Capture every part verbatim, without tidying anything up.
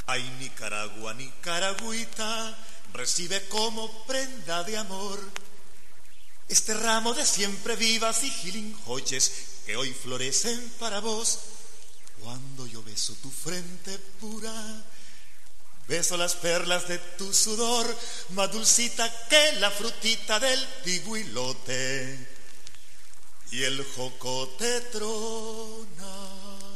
Ay, Nicaragua, Nicaragüita, recibe como prenda de amor este ramo de siempre vivas y gilinjoches que hoy florecen para vos. Cuando yo beso tu frente pura, beso las perlas de tu sudor, más dulcita que la frutita del pigüilote y el jocote tronador.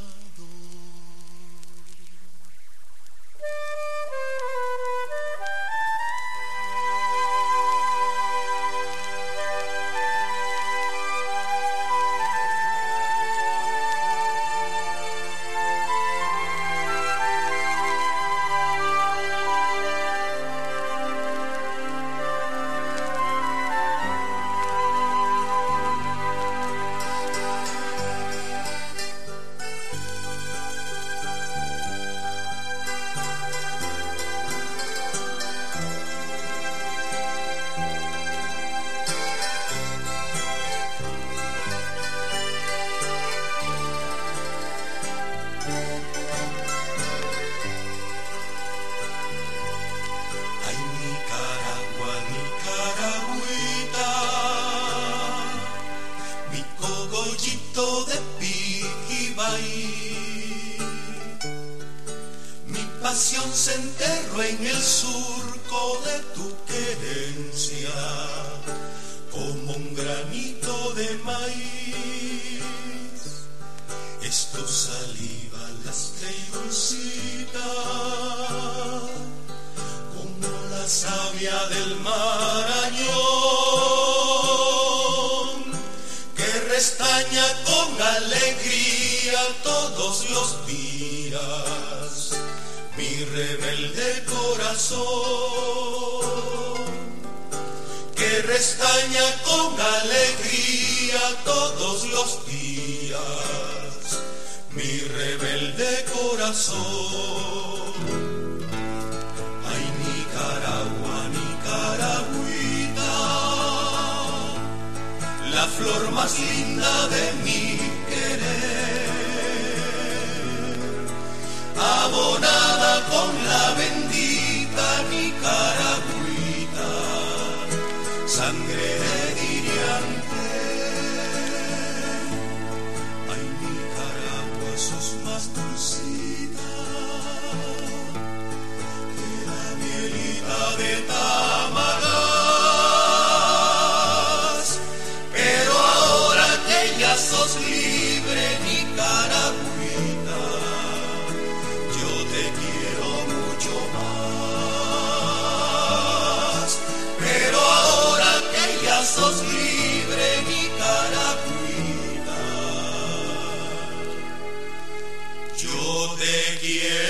Se enterró en el surco de tu querencia como un granito de maíz. Es tu saliva lastre y dulcita como la savia del Marañón, que restaña con alegría todos los días mi rebelde corazón, que restaña con alegría todos los días mi rebelde corazón. Ay, Nicaragua, Nicaragüita, la flor más linda de mi querer, abonada con la bendita Nicaragüita, sangre de Diriante. Ay, Nicaragua, sos más dulcita que la mielita de Tamagas, pero ahora que ya sos libre, Nicaragüita, te quiero mucho más, pero ahora que ya sos libre, Nicaragüita, yo te quiero.